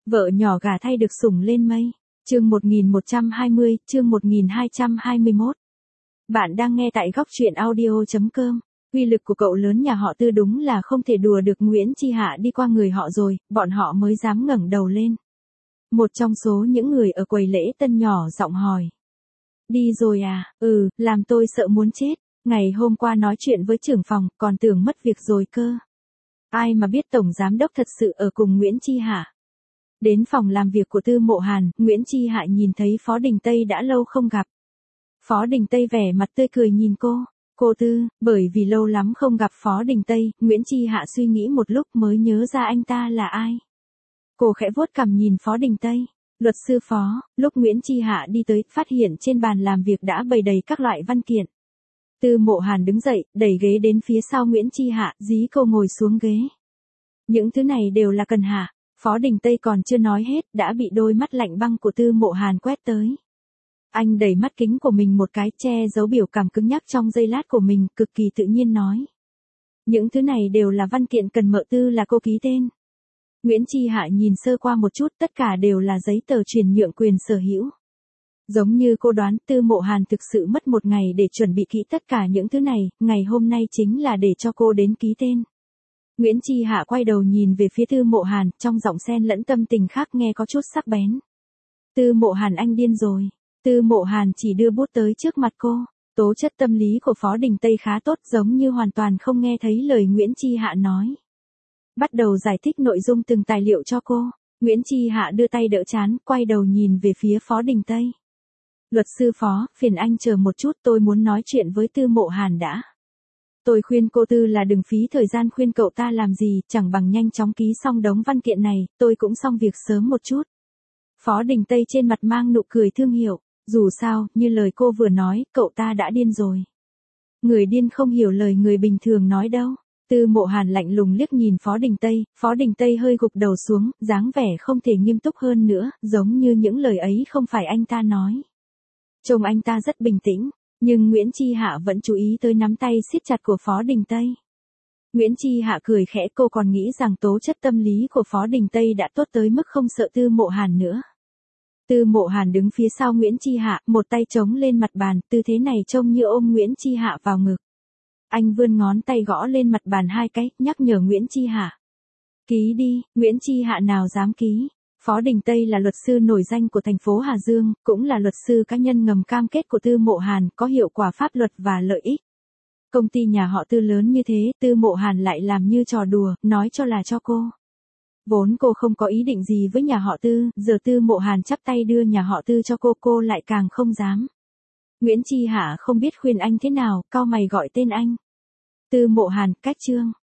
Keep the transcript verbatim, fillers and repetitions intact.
Vợ nhỏ gả thay được sủng lên mây. Chương một nghìn một trăm hai mươi, chương một nghìn hai trăm hai mươi mốt. Bạn đang nghe tại góc truyện audio chấm com. Uy lực của cậu lớn nhà họ Tư đúng là không thể đùa được. Nguyễn Chi Hạ đi qua người họ rồi, bọn họ mới dám ngẩng đầu lên. Một trong số những người ở quầy lễ tân nhỏ giọng hỏi. Đi rồi à? Ừ, làm tôi sợ muốn chết. Ngày hôm qua nói chuyện với trưởng phòng, còn tưởng mất việc rồi cơ. Ai mà biết tổng giám đốc thật sự ở cùng Nguyễn Chi Hạ. Đến phòng làm việc của Tư Mộ Hàn, Nguyễn Chi Hạ nhìn thấy Phó Đình Tây đã lâu không gặp. Phó Đình Tây vẻ mặt tươi cười nhìn cô. Cô Tư, bởi vì lâu lắm không gặp Phó Đình Tây, Nguyễn Chi Hạ suy nghĩ một lúc mới nhớ ra anh ta là ai. Cô khẽ vuốt cằm nhìn Phó Đình Tây. Luật sư Phó, lúc Nguyễn Chi Hạ đi tới, phát hiện trên bàn làm việc đã bày đầy các loại văn kiện. Tư Mộ Hàn đứng dậy, đẩy ghế đến phía sau Nguyễn Chi Hạ, dí cô ngồi xuống ghế. Những thứ này đều là cần hạ. Phó Đình Tây còn chưa nói hết, đã bị đôi mắt lạnh băng của Tư Mộ Hàn quét tới. Anh đẩy mắt kính của mình một cái, che giấu biểu cảm cứng nhắc trong giây lát của mình, cực kỳ tự nhiên nói. Những thứ này đều là văn kiện cần mợ Tư là cô ký tên. Nguyễn Chi Hạ nhìn sơ qua một chút, tất cả đều là giấy tờ chuyển nhượng quyền sở hữu. Giống như cô đoán, Tư Mộ Hàn thực sự mất một ngày để chuẩn bị kỹ tất cả những thứ này, ngày hôm nay chính là để cho cô đến ký tên. Nguyễn Chi Hạ quay đầu nhìn về phía Tư Mộ Hàn, trong giọng xen lẫn tâm tình khác nghe có chút sắc bén. Tư Mộ Hàn anh điên rồi. Tư Mộ Hàn chỉ đưa bút tới trước mặt cô. Tố chất tâm lý của Phó Đình Tây khá tốt, giống như hoàn toàn không nghe thấy lời Nguyễn Chi Hạ nói. Bắt đầu giải thích nội dung từng tài liệu cho cô. Nguyễn Chi Hạ đưa tay đỡ trán, quay đầu nhìn về phía Phó Đình Tây. Luật sư Phó, phiền anh chờ một chút, tôi muốn nói chuyện với Tư Mộ Hàn đã. Tôi khuyên cô Tư là đừng phí thời gian khuyên cậu ta làm gì, chẳng bằng nhanh chóng ký xong đống văn kiện này, tôi cũng xong việc sớm một chút. Phó Đình Tây trên mặt mang nụ cười thương hiệu, dù sao, như lời cô vừa nói, cậu ta đã điên rồi. Người điên không hiểu lời người bình thường nói đâu. Tư Mộ Hàn lạnh lùng liếc nhìn Phó Đình Tây, Phó Đình Tây hơi gục đầu xuống, dáng vẻ không thể nghiêm túc hơn nữa, giống như những lời ấy không phải anh ta nói. Trông anh ta rất bình tĩnh. Nhưng Nguyễn Chi Hạ vẫn chú ý tới nắm tay siết chặt của Phó Đình Tây. Nguyễn Chi Hạ cười khẽ, cô còn nghĩ rằng tố chất tâm lý của Phó Đình Tây đã tốt tới mức không sợ Tư Mộ Hàn nữa. Tư Mộ Hàn đứng phía sau Nguyễn Chi Hạ, một tay chống lên mặt bàn, tư thế này trông như ôm Nguyễn Chi Hạ vào ngực. Anh vươn ngón tay gõ lên mặt bàn hai cái, nhắc nhở Nguyễn Chi Hạ. Ký đi. Nguyễn Chi Hạ nào dám ký. Phó Đình Tây là luật sư nổi danh của thành phố Hà Dương, cũng là luật sư cá nhân ngầm cam kết của Tư Mộ Hàn, có hiệu quả pháp luật và lợi ích. Công ty nhà họ Tư lớn như thế, Tư Mộ Hàn lại làm như trò đùa, nói cho là cho cô. Vốn cô không có ý định gì với nhà họ Tư, giờ Tư Mộ Hàn chắp tay đưa nhà họ Tư cho cô, cô lại càng không dám. Nguyễn Chi Hạ không biết khuyên anh thế nào, cau mày gọi tên anh. Tư Mộ Hàn, cách chương.